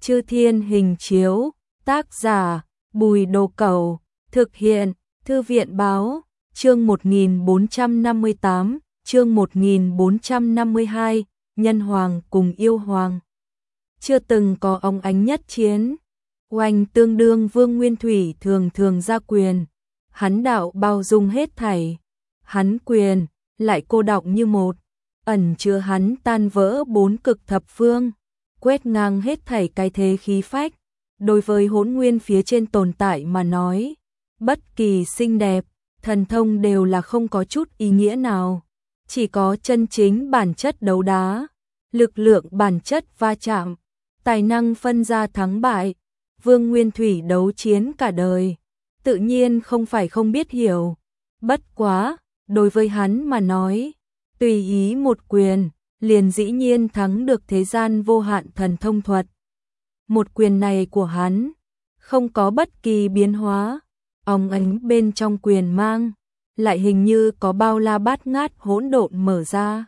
Chư Thiên Hình Chiếu, tác giả, Bùi Đồ Cẩu, thực hiện, Thư viện Báo, chương 1458, chương 1452, Nhân Hoàng cùng Yêu Hoàng. Chưa từng có óng ánh nhất chiến, oanh tương đương Vương Nguyên Thủy thường thường ra quyền, hắn đạo bao dung hết thảy, hắn quyền, lại cô đọng như một, ẩn chứa hắn tan vỡ bốn cực thập phương, quét ngang hết thảy cái thế khí phách. Đối với hỗn nguyên phía trên tồn tại mà nói, bất kỳ xinh đẹp, thần thông đều là không có chút ý nghĩa nào, chỉ có chân chính bản chất đấu đá, lực lượng bản chất va chạm, tài năng phân ra thắng bại. Vương Nguyên Thủy đấu chiến cả đời, tự nhiên không phải không biết hiểu, bất quá, đối với hắn mà nói, tùy ý một quyền, liền dĩ nhiên thắng được thế gian vô hạn thần thông thuật. Một quyền này của hắn, không có bất kỳ biến hóa, óng ánh bên trong quyền mang, lại hình như có bao la bát ngát hỗn độn mở ra.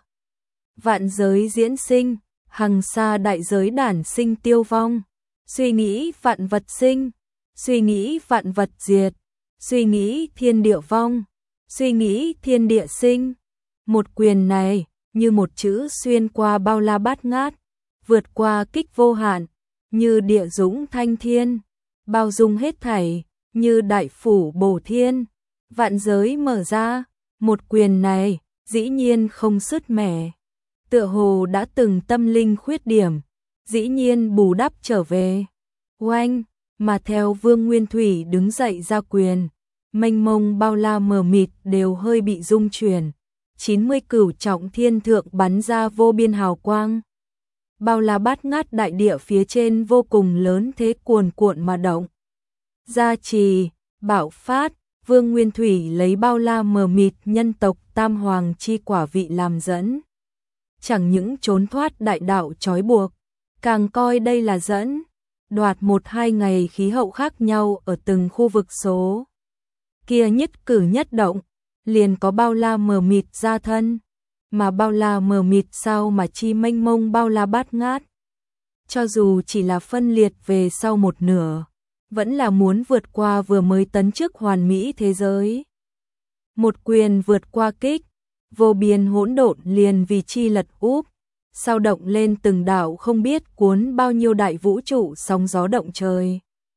Vạn giới diễn sinh, hằng sa đại giới đản sinh tiêu vong, suy nghĩ vạn vật sinh, suy nghĩ vạn vật diệt, suy nghĩ thiên địa vong, suy nghĩ thiên địa sinh. Một quyền này, như một chữ xuyên qua bao la bát ngát, vượt qua kích vô hạn, như địa dũng thanh thiên, bao dung hết thảy, như đại phủ bổ thiên, vạn giới mở ra. Một quyền này, dĩ nhiên không sứt mẻ, tựa hồ đã từng tâm linh khuyết điểm, dĩ nhiên bù đắp trở về. Oanh, mà theo Vương Nguyên Thủy đứng dậy ra quyền, mênh mông bao la mờ mịt đều hơi bị rung chuyển. 90 cửu trọng thiên thượng bắn ra vô biên hào quang. Bao la bát ngát đại địa phía trên vô cùng lớn thế cuồn cuộn mà động. Gia trì, bạo phát, Vương Nguyên Thủy lấy bao la mờ mịt nhân tộc tam hoàng chi quả vị làm dẫn. Chẳng những trốn thoát đại đạo trói buộc, càng coi đây là dẫn, đoạt 1-2 ngày khí hậu khác nhau ở từng khu vực số. Kia nhất cử nhất động, liền có bao la mờ mịt ra thân, mà bao la mờ mịt sao mà chi mênh mông bao la bát ngát. Cho dù chỉ là phân liệt về sau một nửa, vẫn là muốn vượt qua vừa mới tấn chức hoàn mỹ thế giới. Một quyền vượt qua kích, vô biên hỗn độn liền vì chi lật úp, sao động lên từng đạo không biết cuốn bao nhiêu đại vũ trụ sóng gió động trời.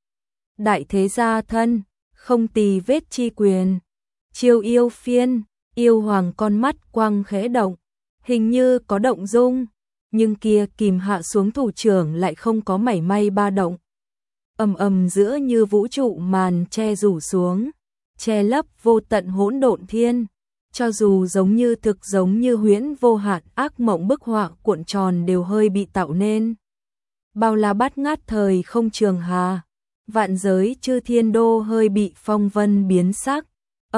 Đại thế gia thân, không tì vết chi quyền. Chiêu yêu phiên, yêu hoàng con mắt quang khẽ động, hình như có động dung, nhưng kia kìm hạ xuống thủ trưởng lại không có mảy may ba động. Ầm ầm giữa như vũ trụ màn che rủ xuống, che lấp vô tận hỗn độn thiên, cho dù giống như thực giống như huyễn vô hạn ác mộng bức họa cuộn tròn đều hơi bị tạo nên. Bao la bát ngát thời không trường hà, vạn giới chư thiên đô hơi bị phong vân biến sắc.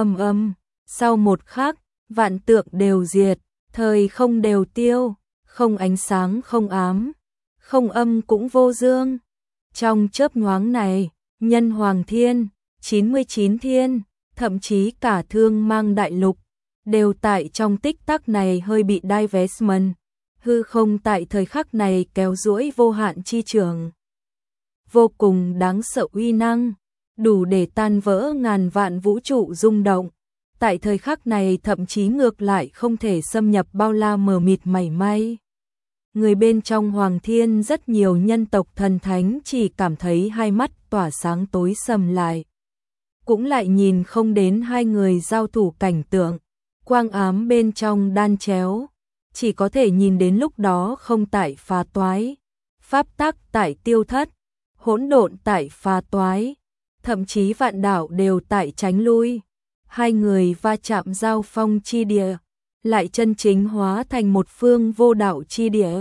Sau một khắc, vạn tượng đều diệt, thời không đều tiêu, không ánh sáng không ám, không âm cũng vô dương. Trong chớp nhoáng này, nhân hoàng thiên, 99 thiên, thậm chí cả thương mang đại lục, đều tại trong tích tắc này hơi bị divestment, hư không tại thời khắc này kéo duỗi vô hạn chi trường. Vô cùng đáng sợ uy năng, đủ để tan vỡ ngàn vạn vũ trụ rung động. Tại thời khắc này thậm chí ngược lại không thể xâm nhập bao la mờ mịt mảy may. Người bên trong hoàng thiên rất nhiều nhân tộc thần thánh chỉ cảm thấy hai mắt tỏa sáng tối sầm lại. Cũng lại nhìn không đến hai người giao thủ cảnh tượng, quang ám bên trong đan chéo, chỉ có thể nhìn đến lúc đó không tại phá toái, pháp tắc tại tiêu thất, hỗn độn tại phá toái, thậm chí vạn đạo đều tại tránh lui. Hai người va chạm giao phong chi địa, lại chân chính hóa thành một phương vô đạo chi địa.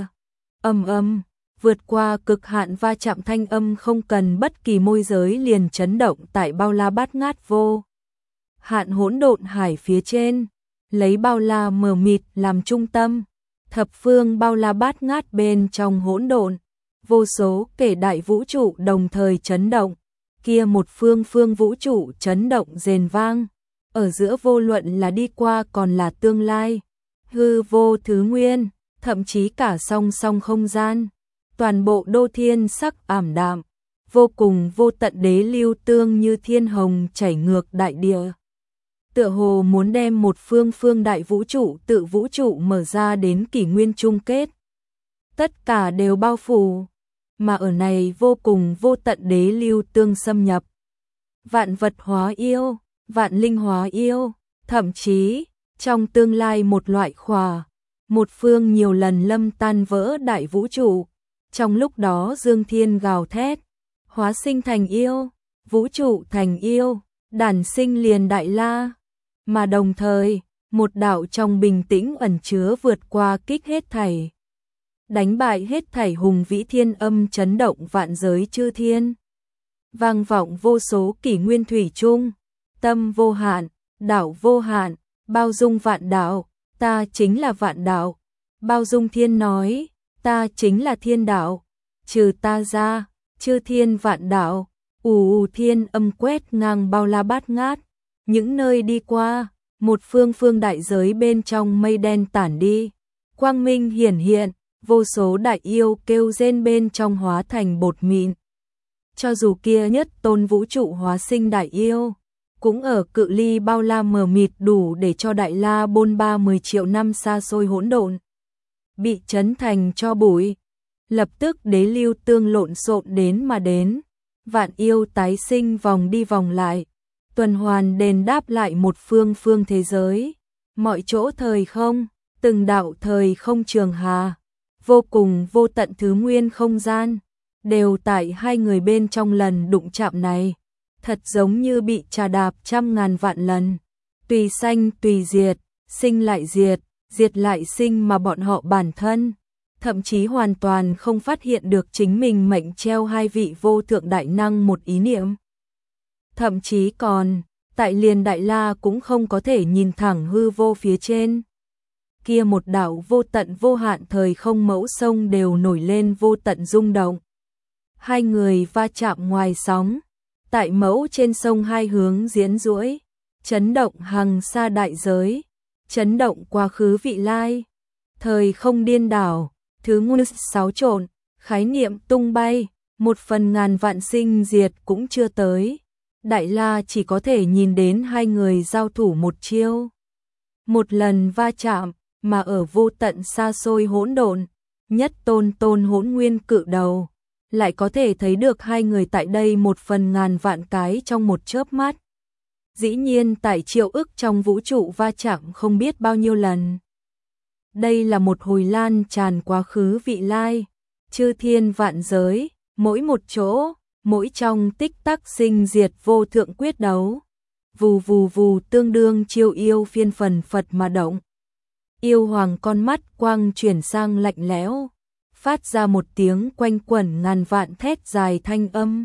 Vượt qua cực hạn va chạm thanh âm không cần bất kỳ môi giới liền chấn động tại bao la bát ngát vô hạn hỗn độn hải phía trên, lấy bao la mờ mịt làm trung tâm, thập phương bao la bát ngát bên trong hỗn độn, vô số kể đại vũ trụ đồng thời chấn động, kia một phương phương vũ trụ chấn động rền vang. Ở giữa vô luận là đi qua còn là tương lai, hư vô thứ nguyên, thậm chí cả song song không gian, toàn bộ đô thiên sắc ảm đạm, vô cùng vô tận đế lưu tương như thiên hồng chảy ngược đại địa. Tựa hồ muốn đem một phương phương đại vũ trụ tự vũ trụ mở ra đến kỷ nguyên chung kết. Tất cả đều bao phủ, mà ở này vô cùng vô tận đế lưu tương xâm nhập. Vạn vật hóa yêu, vạn linh hóa yêu, thậm chí, trong tương lai một loại một phương nhiều lần lâm tan vỡ đại vũ trụ. Trong lúc đó dương thiên gào thét, hóa sinh thành yêu, vũ trụ thành yêu, đản sinh liền đại la. Mà đồng thời, một đạo trong bình tĩnh ẩn chứa vượt qua kích hết thảy. Đánh bại hết thảy hùng vĩ thiên âm chấn động vạn giới chư thiên. Vang vọng vô số kỷ nguyên thủy chung, tâm vô hạn, đạo vô hạn, bao dung vạn đạo, ta chính là vạn đạo. Bao dung thiên nói, ta chính là thiên đạo, trừ ta ra, chư thiên vạn đạo, thiên âm quét ngang bao la bát ngát, những nơi đi qua, một phương phương đại giới bên trong mây đen tản đi, quang minh hiển hiện, vô số đại yêu kêu rên bên trong hóa thành bột mịn. Cho dù kia nhất tôn vũ trụ hóa sinh đại yêu, cũng ở cự ly bao la mờ mịt đủ để cho đại la bôn ba 10 triệu năm xa xôi hỗn độn bị chấn thành cho bụi. Lập tức đế lưu tương lộn xộn đến mà đến, vạn yêu tái sinh vòng đi vòng lại, tuần hoàn đền đáp lại một phương phương thế giới. Mọi chỗ thời không, từng đạo thời không trường hà, vô cùng vô tận thứ nguyên không gian, đều tại hai người bên trong lần đụng chạm này, thật giống như bị trà đạp trăm ngàn vạn lần, tùy sanh tùy diệt, sinh lại diệt, diệt lại sinh, mà bọn họ bản thân thậm chí hoàn toàn không phát hiện được chính mình mệnh treo hai vị vô thượng đại năng một ý niệm. Thậm chí còn, tại liền đại la cũng không có thể nhìn thẳng hư vô phía trên. Kia một đạo vô tận vô hạn thời không mẫu sông đều nổi lên vô tận rung động. Hai người va chạm ngoài sóng, tại mẫu trên sông hai hướng diễn duỗi, chấn động hằng xa đại giới, chấn động quá khứ vị lai, thời không điên đảo, thứ nguyên xáo trộn, khái niệm tung bay, một phần ngàn vạn sinh diệt cũng chưa tới. Đại la chỉ có thể nhìn đến hai người giao thủ một chiêu, một lần va chạm, mà ở vô tận xa xôi hỗn độn, nhất tôn tôn hỗn nguyên cự đầu, lại có thể thấy được hai người tại đây một phần ngàn vạn cái trong một chớp mắt. Dĩ nhiên tại triệu ức trong vũ trụ va chạm không biết bao nhiêu lần. Đây là một hồi lan tràn quá khứ vị lai, chư thiên vạn giới, mỗi một chỗ, mỗi trong tích tắc sinh diệt vô thượng quyết đấu. Vù vù vù, tương đương chiêu yêu phiên phần phật mà động. Yêu hoàng con mắt quang chuyển sang lạnh lẽo, phát ra một tiếng quanh quẩn ngàn vạn thét dài thanh âm.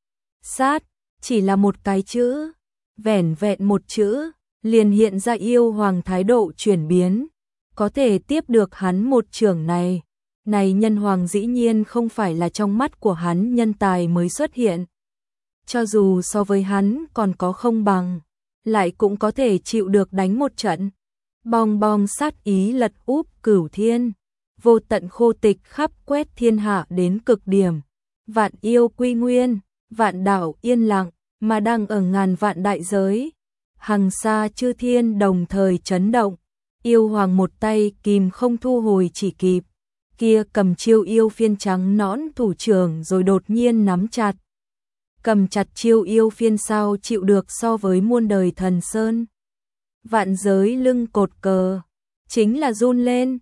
Sát, chỉ là một cái chữ, vẻn vẹn một chữ, liền hiện ra yêu hoàng thái độ chuyển biến, có thể tiếp được hắn một chưởng này. Này nhân hoàng dĩ nhiên không phải là trong mắt của hắn nhân tài mới xuất hiện. Cho dù so với hắn còn có không bằng, lại cũng có thể chịu được đánh một trận. Bong bong sát ý lật úp cửu thiên, vô tận khô tịch khắp quét thiên hạ đến cực điểm. Vạn yêu quy nguyên, vạn đạo yên lặng, mà đang ở ngàn vạn đại giới. Hằng xa chư thiên đồng thời chấn động, yêu hoàng một tay kìm không thu hồi chỉ kịp. Kia cầm chiêu yêu phiên trắng nõn thủ trưởng rồi đột nhiên nắm chặt. Cầm chặt chiêu yêu phiên sao chịu được so với muôn đời thần sơn. Vạn giới lưng cột cờ, chính là run lên,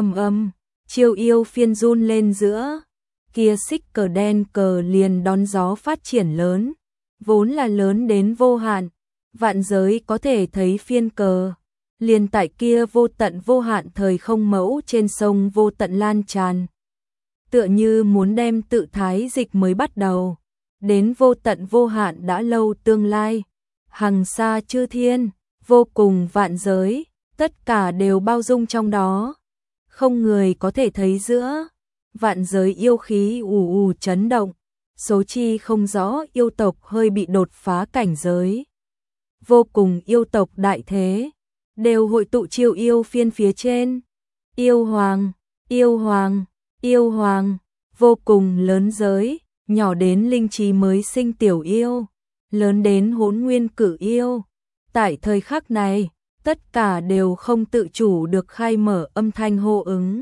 chiêu yêu phiên run lên giữa. Kia xích cờ đen cờ liền đón gió phát triển lớn, vốn là lớn đến vô hạn, vạn giới có thể thấy phiên cờ. Liền tại kia vô tận vô hạn thời không mẫu trên sông vô tận lan tràn. Tựa như muốn đem tự thái dịch mới bắt đầu, đến vô tận vô hạn đã lâu tương lai. Hằng xa chư thiên, vô cùng vạn giới, tất cả đều bao dung trong đó. Không người có thể thấy giữa, vạn giới yêu khí ù ù chấn động, số chi không rõ yêu tộc hơi bị đột phá cảnh giới. Vô cùng yêu tộc đại thế, đều hội tụ chiêu yêu phiên phía trên. Yêu hoàng, yêu hoàng, yêu hoàng, vô cùng lớn giới, nhỏ đến linh trí mới sinh tiểu yêu, lớn đến hỗn nguyên cử yêu. Tại thời khắc này, tất cả đều không tự chủ được khai mở âm thanh hô ứng.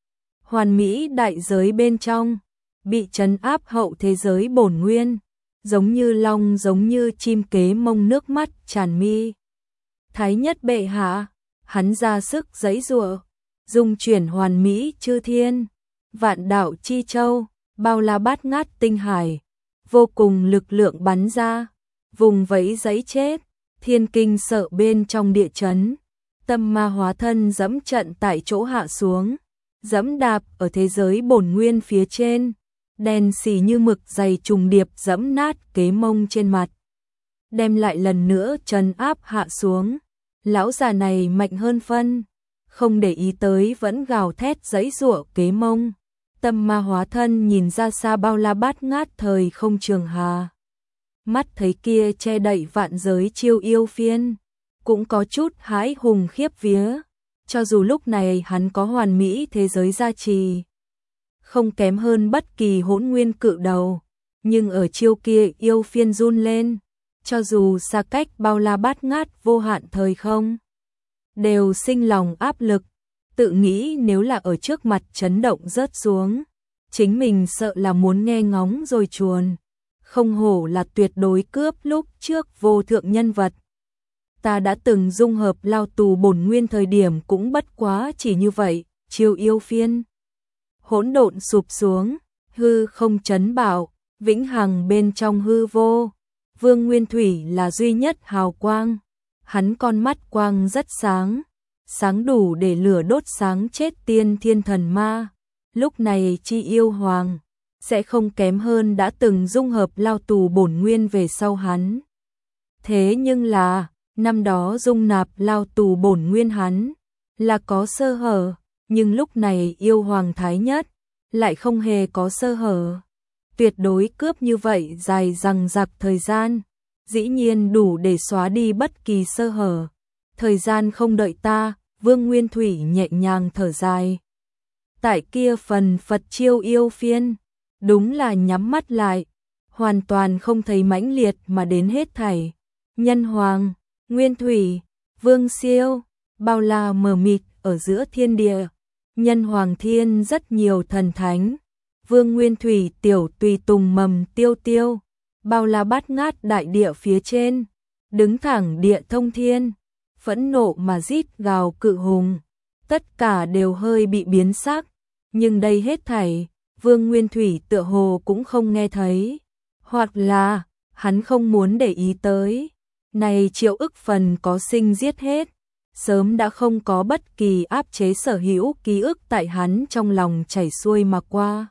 Hoàn mỹ đại giới bên trong, bị trấn áp hậu thế giới bổn nguyên, giống như long giống như chim kế mông nước mắt tràn mi. Thái nhất bệ hạ, hắn ra sức giãy giụa, dung chuyển hoàn mỹ chư thiên, vạn đạo chi châu, bao la bát ngát tinh hải, vô cùng lực lượng bắn ra, vùng vẫy giãy chết, thiên kinh sợ bên trong địa chấn, tâm ma hóa thân dẫm trận tại chỗ hạ xuống, dẫm đạp ở thế giới bổn nguyên phía trên, đen xì như mực dày trùng điệp dẫm nát kế mông trên mặt, đem lại lần nữa trấn áp hạ xuống. Lão già này mạnh hơn phân, không để ý tới vẫn gào thét giãy giụa kế mông. Tâm ma hóa thân nhìn ra xa bao la bát ngát thời không trường hà. Mắt thấy kia che đậy vạn giới chiêu yêu phiên, cũng có chút hãi hùng khiếp vía. Cho dù lúc này hắn có hoàn mỹ thế giới gia trì, không kém hơn bất kỳ hỗn nguyên cự đầu, nhưng ở chiêu kia yêu phiên run lên, cho dù xa cách bao la bát ngát vô hạn thời không, đều sinh lòng áp lực, tự nghĩ nếu là ở trước mặt chấn động rớt xuống, chính mình sợ là muốn nghe ngóng rồi chuồn, không hổ là tuyệt đối cướp lúc trước vô thượng nhân vật. Ta đã từng dung hợp lao tù bổn nguyên thời điểm cũng bất quá chỉ như vậy, chiêu yêu phiên. Hỗn độn sụp xuống, hư không chấn bảo, vĩnh hằng bên trong hư vô. Vương Nguyên Thủy là duy nhất hào quang, hắn con mắt quang rất sáng, sáng đủ để lửa đốt sáng chết tiên thiên thần ma. Lúc này chi yêu hoàng, sẽ không kém hơn đã từng dung hợp lao tù bổn nguyên về sau hắn. Thế nhưng là, năm đó dung nạp lao tù bổn nguyên hắn, là có sơ hở, nhưng lúc này yêu hoàng thái nhất, lại không hề có sơ hở. Tuyệt đối cướp như vậy dài dằng dặc thời gian, dĩ nhiên đủ để xóa đi bất kỳ sơ hở. Thời gian không đợi ta, Vương Nguyên Thủy nhẹ nhàng thở dài. Tại kia phần Phật chiêu yêu phiên, đúng là nhắm mắt lại, hoàn toàn không thấy mãnh liệt mà đến hết thảy. Nhân hoàng, Nguyên Thủy, Vương Siêu, bao la mờ mịt ở giữa thiên địa. Nhân hoàng thiên rất nhiều thần thánh. Vương Nguyên Thủy tiểu tùy tùng mầm tiêu tiêu, bao la bát ngát đại địa phía trên, đứng thẳng địa thông thiên, phẫn nộ mà rít gào cự hùng, tất cả đều hơi bị biến sắc, nhưng đây hết thảy, Vương Nguyên Thủy tựa hồ cũng không nghe thấy, hoặc là, hắn không muốn để ý tới, này triệu ức phần có sinh giết hết, sớm đã không có bất kỳ áp chế sở hữu ký ức tại hắn trong lòng chảy xuôi mà qua.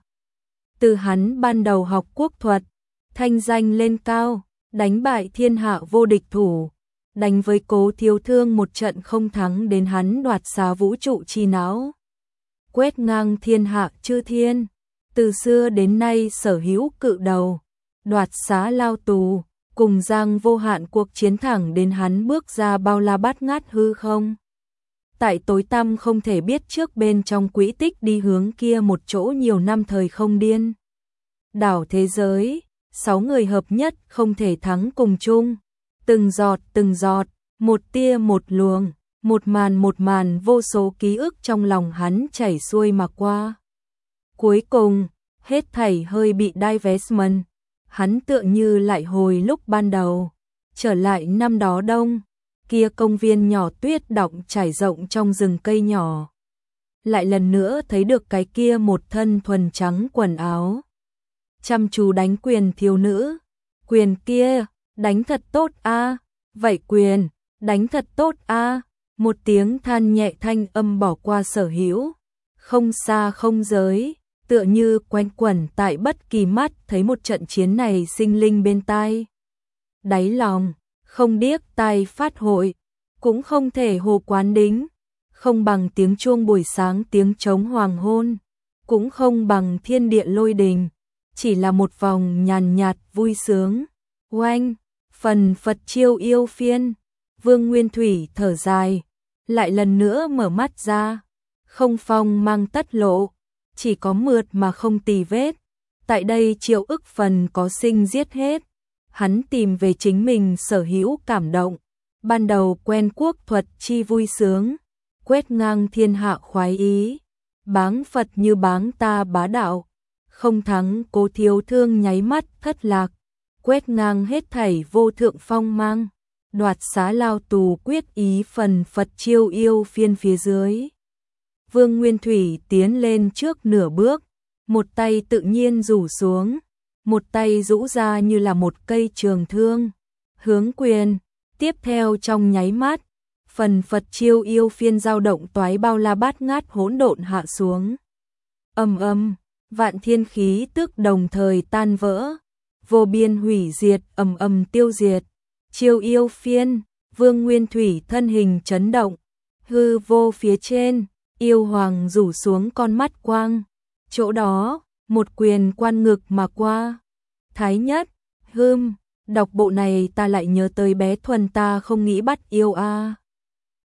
Từ hắn ban đầu học quốc thuật, thanh danh lên cao, đánh bại thiên hạ vô địch thủ, đánh với Cố Thiếu Thương một trận không thắng đến hắn đoạt xá vũ trụ chi não, quét ngang thiên hạ chư thiên, từ xưa đến nay sở hữu cự đầu, đoạt xá lao tù, cùng giang vô hạn cuộc chiến thẳng đến hắn bước ra bao la bát ngát hư không. Tại tối tăm không thể biết trước bên trong quỹ tích đi hướng kia một chỗ nhiều năm thời không điên. Đảo thế giới, 6 người hợp nhất không thể thắng cùng chung. Từng giọt, một tia một luồng, một màn vô số ký ức trong lòng hắn chảy xuôi mà qua. Cuối cùng, hết thảy hơi bị divestment, hắn tựa như lại hồi lúc ban đầu, trở lại năm đó đông, kia công viên nhỏ tuyết động trải rộng trong rừng cây nhỏ. Lại lần nữa thấy được cái kia một thân thuần trắng quần áo. Chăm chú đánh quyền thiếu nữ, quyền kia, đánh thật tốt a, vậy quyền, đánh thật tốt a. Một tiếng than nhẹ thanh âm bỏ qua sở hữu, không xa không giới, tựa như quanh quẩn tại bất kỳ mắt thấy một trận chiến này sinh linh bên tai. Đáy lòng, không điếc tai phát hội, cũng không thể hồ quán đính, không bằng tiếng chuông buổi sáng tiếng trống hoàng hôn, cũng không bằng thiên địa lôi đình, chỉ là một vòng nhàn nhạt vui sướng. Oanh, phần Phật chiêu yêu phiên, Vương Nguyên Thủy thở dài, lại lần nữa mở mắt ra, không phong mang tất lộ, chỉ có mượt mà không tì vết, Tại đây Triệu Ức phần có sinh giết hết, hắn tìm về chính mình sở hữu cảm động, ban đầu quen quốc thuật chi vui sướng, quét ngang thiên hạ khoái ý, báng Phật như báng ta bá đạo, không thắng Cố Thiếu Thương nháy mắt thất lạc, quét ngang hết thảy vô thượng phong mang, đoạt xá lao tù quyết ý phần Phật chiêu yêu phiên phía dưới. Vương Nguyên Thủy tiến lên trước nửa bước, một tay tự nhiên rủ xuống, một tay rũ ra như là một cây trường thương, hướng quyền, tiếp theo trong nháy mắt, phần Phật chiêu yêu phiên dao động toái bao la bát ngát hỗn độn hạ xuống. Ầm ầm, vạn thiên khí tức đồng thời tan vỡ, vô biên hủy diệt ầm ầm tiêu diệt. Chiêu yêu phiên, Vương Nguyên Thủy thân hình chấn động, hư vô phía trên, yêu hoàng rủ xuống con mắt quang, chỗ đó, một quyền quan ngực mà qua. Thái nhất, đọc bộ này ta lại nhớ tới bé Thuần ta không nghĩ bắt yêu a.